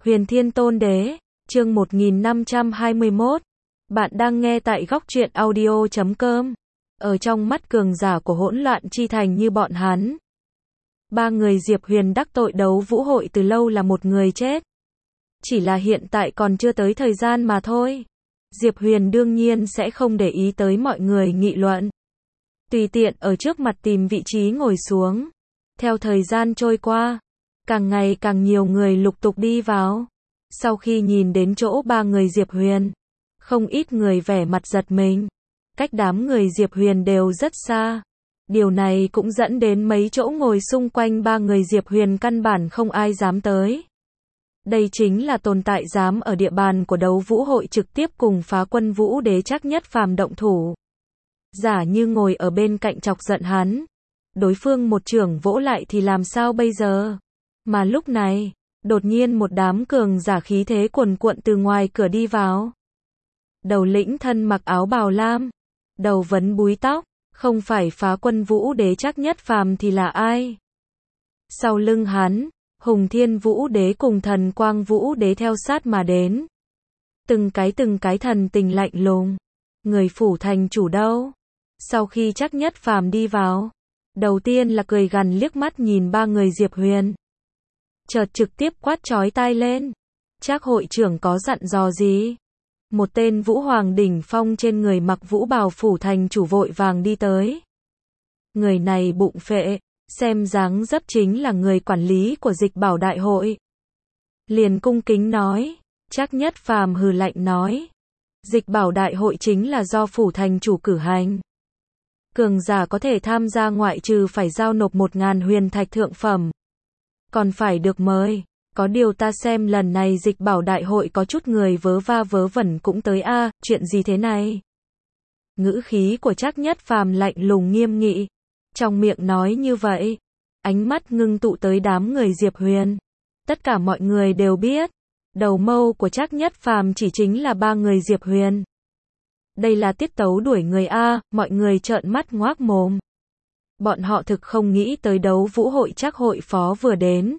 Huyền Thiên Tôn Đế, chương 1521. Bạn đang nghe tại góc truyện audio.com. Ở trong mắt cường giả của hỗn loạn chi thành như bọn hắn, ba người Diệp Huyền đắc tội đấu vũ hội từ lâu là một người chết. Chỉ là hiện tại còn chưa tới thời gian mà thôi. Diệp Huyền đương nhiên sẽ không để ý tới mọi người nghị luận. Tùy tiện ở trước mặt tìm vị trí ngồi xuống. Theo thời gian trôi qua, càng ngày càng nhiều người lục tục đi vào. Sau khi nhìn đến chỗ ba người Diệp Huyền, không ít người vẻ mặt giật mình. Cách đám người Diệp Huyền đều rất xa. Điều này cũng dẫn đến mấy chỗ ngồi xung quanh ba người Diệp Huyền căn bản không ai dám tới. Đây chính là tồn tại dám ở địa bàn của đấu vũ hội trực tiếp cùng Phá Quân Vũ Đế Trác Nhất Phàm động thủ. Giả như ngồi ở bên cạnh chọc giận hắn, đối phương một chưởng vỗ lại thì làm sao bây giờ? Mà lúc này, đột nhiên một đám cường giả khí thế cuồn cuộn từ ngoài cửa đi vào. Đầu lĩnh thân mặc áo bào lam, đầu vấn búi tóc, không phải Phá Quân Vũ Đế Trác Nhất Phàm thì là ai? Sau lưng hắn, Hùng Thiên Vũ Đế cùng Thần Quang Vũ Đế theo sát mà đến. Từng cái thần tình lạnh lùng. Người phủ thành chủ đâu? Sau khi Trác Nhất Phàm đi vào, đầu tiên là cười gằn liếc mắt nhìn ba người Diệp Huyền. Chợt trực tiếp quát chói tai lên. Trác hội trưởng có dặn dò gì? Một tên Vũ Hoàng đỉnh phong trên người mặc vũ bào phủ thành chủ vội vàng đi tới. Người này bụng phệ, xem dáng dấp chính là người quản lý của Dịch Bảo Đại hội. Liền cung kính nói. Trác Nhất Phàm hừ lạnh nói. Dịch Bảo Đại hội chính là do phủ thành chủ cử hành. Cường giả có thể tham gia ngoại trừ phải giao nộp 1000 huyền thạch thượng phẩm. Còn phải được mời. Có điều ta xem lần này Dịch Bảo Đại hội có chút người vớ va vớ vẩn cũng tới a, chuyện gì thế này? Ngữ khí của Trác Nhất Phàm lạnh lùng nghiêm nghị. Trong miệng nói như vậy, ánh mắt ngưng tụ tới đám người Diệp Huyền. Tất cả mọi người đều biết, đầu mâu của Trác Nhất Phàm chỉ chính là ba người Diệp Huyền. Đây là tiết tấu đuổi người a, mọi người trợn mắt ngoác mồm. Bọn họ thực không nghĩ tới đấu vũ hội Trác hội phó vừa đến,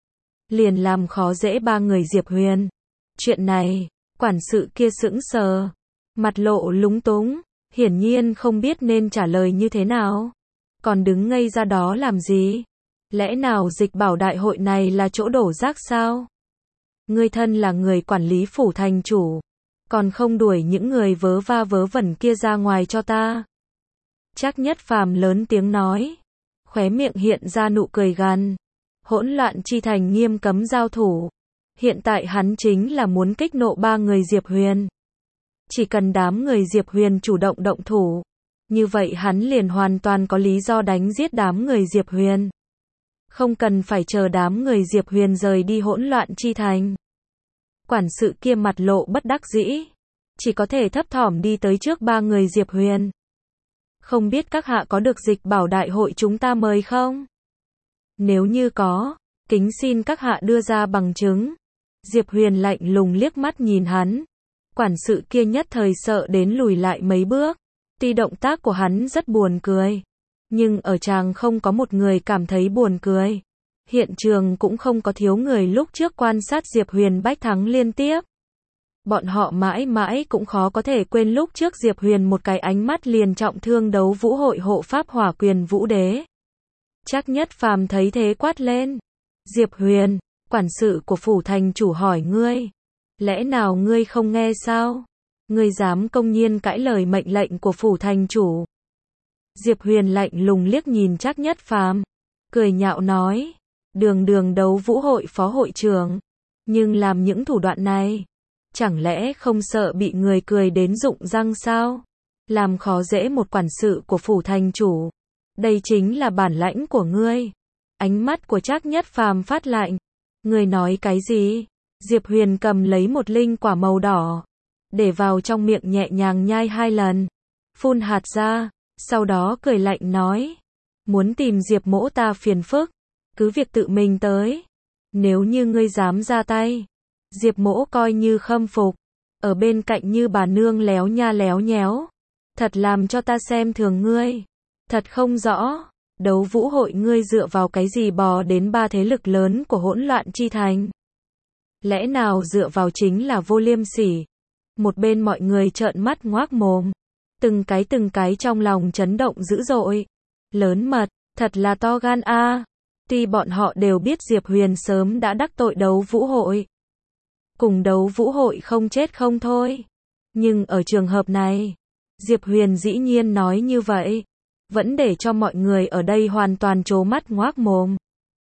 liền làm khó dễ ba người Diệp Huyền. Chuyện này, quản sự kia sững sờ, mặt lộ lúng túng, hiển nhiên không biết nên trả lời như thế nào. Còn đứng ngây ra đó làm gì? Lẽ nào Dịch Bảo Đại hội này là chỗ đổ rác sao? Ngươi thân là người quản lý phủ thành chủ, còn không đuổi những người vớ va vớ vẩn kia ra ngoài cho ta? Trác Nhất Phàm lớn tiếng nói, khóe miệng hiện ra nụ cười gằn. Hỗn loạn chi thành nghiêm cấm giao thủ. Hiện tại hắn chính là muốn kích nộ ba người Diệp Huyền. Chỉ cần đám người Diệp Huyền chủ động động thủ, như vậy hắn liền hoàn toàn có lý do đánh giết đám người Diệp Huyền. Không cần phải chờ đám người Diệp Huyền rời đi hỗn loạn chi thành. Quản sự kia mặt lộ bất đắc dĩ, chỉ có thể thấp thỏm đi tới trước ba người Diệp Huyền. Không biết các hạ có được Dịch Bảo Đại hội chúng ta mời không? Nếu như có, kính xin các hạ đưa ra bằng chứng. Diệp Huyền lạnh lùng liếc mắt nhìn hắn. Quản sự kia nhất thời sợ đến lùi lại mấy bước. Tuy động tác của hắn rất buồn cười, nhưng ở tràng không có một người cảm thấy buồn cười. Hiện trường cũng không có thiếu người lúc trước quan sát Diệp Huyền bách thắng liên tiếp. Bọn họ mãi mãi cũng khó có thể quên lúc trước Diệp Huyền một cái ánh mắt liền trọng thương đấu vũ hội hộ pháp Hỏa Quyền Vũ Đế. Trác Nhất Phàm thấy thế quát lên. Diệp Huyền, quản sự của phủ thành chủ hỏi ngươi. Lẽ nào ngươi không nghe sao? Ngươi dám công nhiên cãi lời mệnh lệnh của phủ thành chủ? Diệp Huyền lạnh lùng liếc nhìn Trác Nhất Phàm, cười nhạo nói. Đường đấu vũ hội phó hội trưởng, nhưng làm những thủ đoạn này, chẳng lẽ không sợ bị người cười đến rụng răng sao? Làm khó dễ một quản sự của phủ thành chủ. Đây chính là bản lãnh của ngươi. Ánh mắt của Trác Nhất Phàm phát lạnh. Ngươi nói cái gì? Diệp Huyền cầm lấy một linh quả màu đỏ, để vào trong miệng nhẹ nhàng nhai 2 lần, phun hạt ra, sau đó cười lạnh nói. Muốn tìm Diệp mỗ ta phiền phức, cứ việc tự mình tới. Nếu như ngươi dám ra tay, Diệp mỗ coi như khâm phục. Ở bên cạnh như bà nương léo nha léo nhéo. Thật làm cho ta xem thường ngươi. Thật không rõ, đấu vũ hội ngươi dựa vào cái gì bò đến 3 thế lực lớn của hỗn loạn chi thành? Lẽ nào dựa vào chính là vô liêm sỉ? Một bên mọi người trợn mắt ngoác mồm. Từng cái trong lòng chấn động dữ dội. Lớn mật, thật là to gan a. Tuy bọn họ đều biết Diệp Huyền sớm đã đắc tội đấu vũ hội. Cùng đấu vũ hội không chết không thôi. Nhưng ở trường hợp này, Diệp Huyền dĩ nhiên nói như vậy. Vẫn để cho mọi người ở đây hoàn toàn trố mắt ngoác mồm.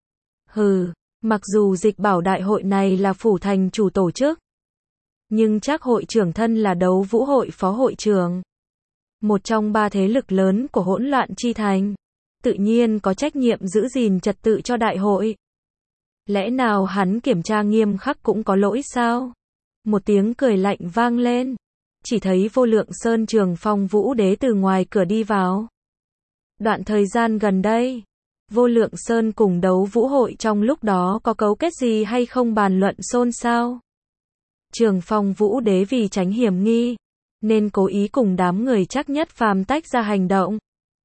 Hừ, mặc dù dịch bảo đại hội này là phủ thành chủ tổ chức. Nhưng chắc hội trưởng thân là đấu vũ hội phó hội trưởng. Một trong ba thế lực lớn của hỗn loạn chi thành. Tự nhiên có trách nhiệm giữ gìn trật tự cho đại hội. Lẽ nào hắn kiểm tra nghiêm khắc cũng có lỗi sao? Một tiếng cười lạnh vang lên. Chỉ thấy Vô Lượng Sơn Trường Phong Vũ Đế từ ngoài cửa đi vào. Đoạn thời gian gần đây, Vô Lượng Sơn cùng đấu vũ hội trong lúc đó có cấu kết gì hay không bàn luận xôn xao. Trường Phong Vũ Đế vì tránh hiểm nghi, nên cố ý cùng đám người chắc nhất phàm tách ra hành động.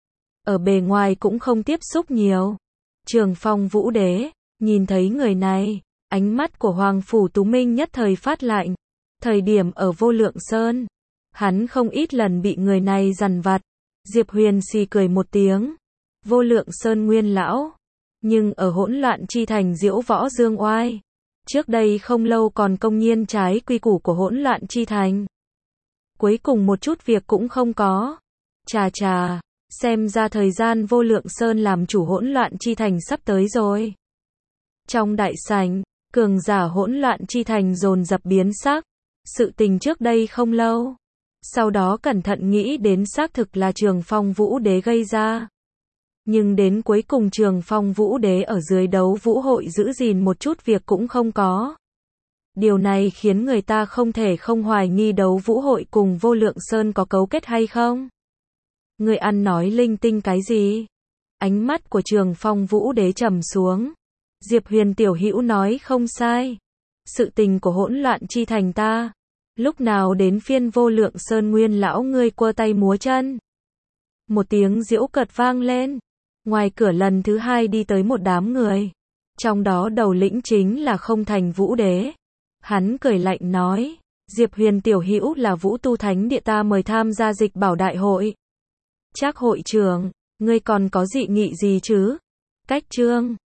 Ở bề ngoài cũng không tiếp xúc nhiều. Trường Phong Vũ Đế, nhìn thấy người này, ánh mắt của Hoàng Phủ Tú Minh nhất thời phát lạnh. Thời điểm ở Vô Lượng Sơn, hắn không ít lần bị người này dằn vặt. Diệp Huyền xì cười một tiếng. Vô Lượng Sơn nguyên lão. Nhưng ở hỗn loạn chi thành diễu võ dương oai. Trước đây không lâu còn công nhiên trái quy củ của hỗn loạn chi thành. Cuối cùng một chút việc cũng không có. Chà, xem ra thời gian Vô Lượng Sơn làm chủ hỗn loạn chi thành sắp tới rồi. Trong đại sảnh, cường giả hỗn loạn chi thành dồn dập biến sắc. Sự tình trước đây không lâu. Sau đó cẩn thận nghĩ đến xác thực là Trường Phong Vũ Đế gây ra. Nhưng đến cuối cùng Trường Phong Vũ Đế ở dưới đấu vũ hội giữ gìn một chút việc cũng không có. Điều này khiến người ta không thể không hoài nghi đấu vũ hội cùng Vô Lượng Sơn có cấu kết hay không. Người ăn nói linh tinh cái gì? Ánh mắt của Trường Phong Vũ Đế trầm xuống. Diệp Huyền tiểu hữu nói không sai. Sự tình của hỗn loạn chi thành ta. Lúc nào đến phiên Vô Lượng Sơn nguyên lão ngươi quơ tay múa chân. Một tiếng giễu cợt vang lên. Ngoài cửa lần thứ hai đi tới một đám người. Trong đó đầu lĩnh chính là Không Thành Vũ Đế. Hắn cười lạnh nói. Diệp Huyền tiểu hữu là Vũ Tu Thánh Địa ta mời tham gia dịch bảo đại hội. Chắc hội trưởng, ngươi còn có dị nghị gì chứ? Cách chương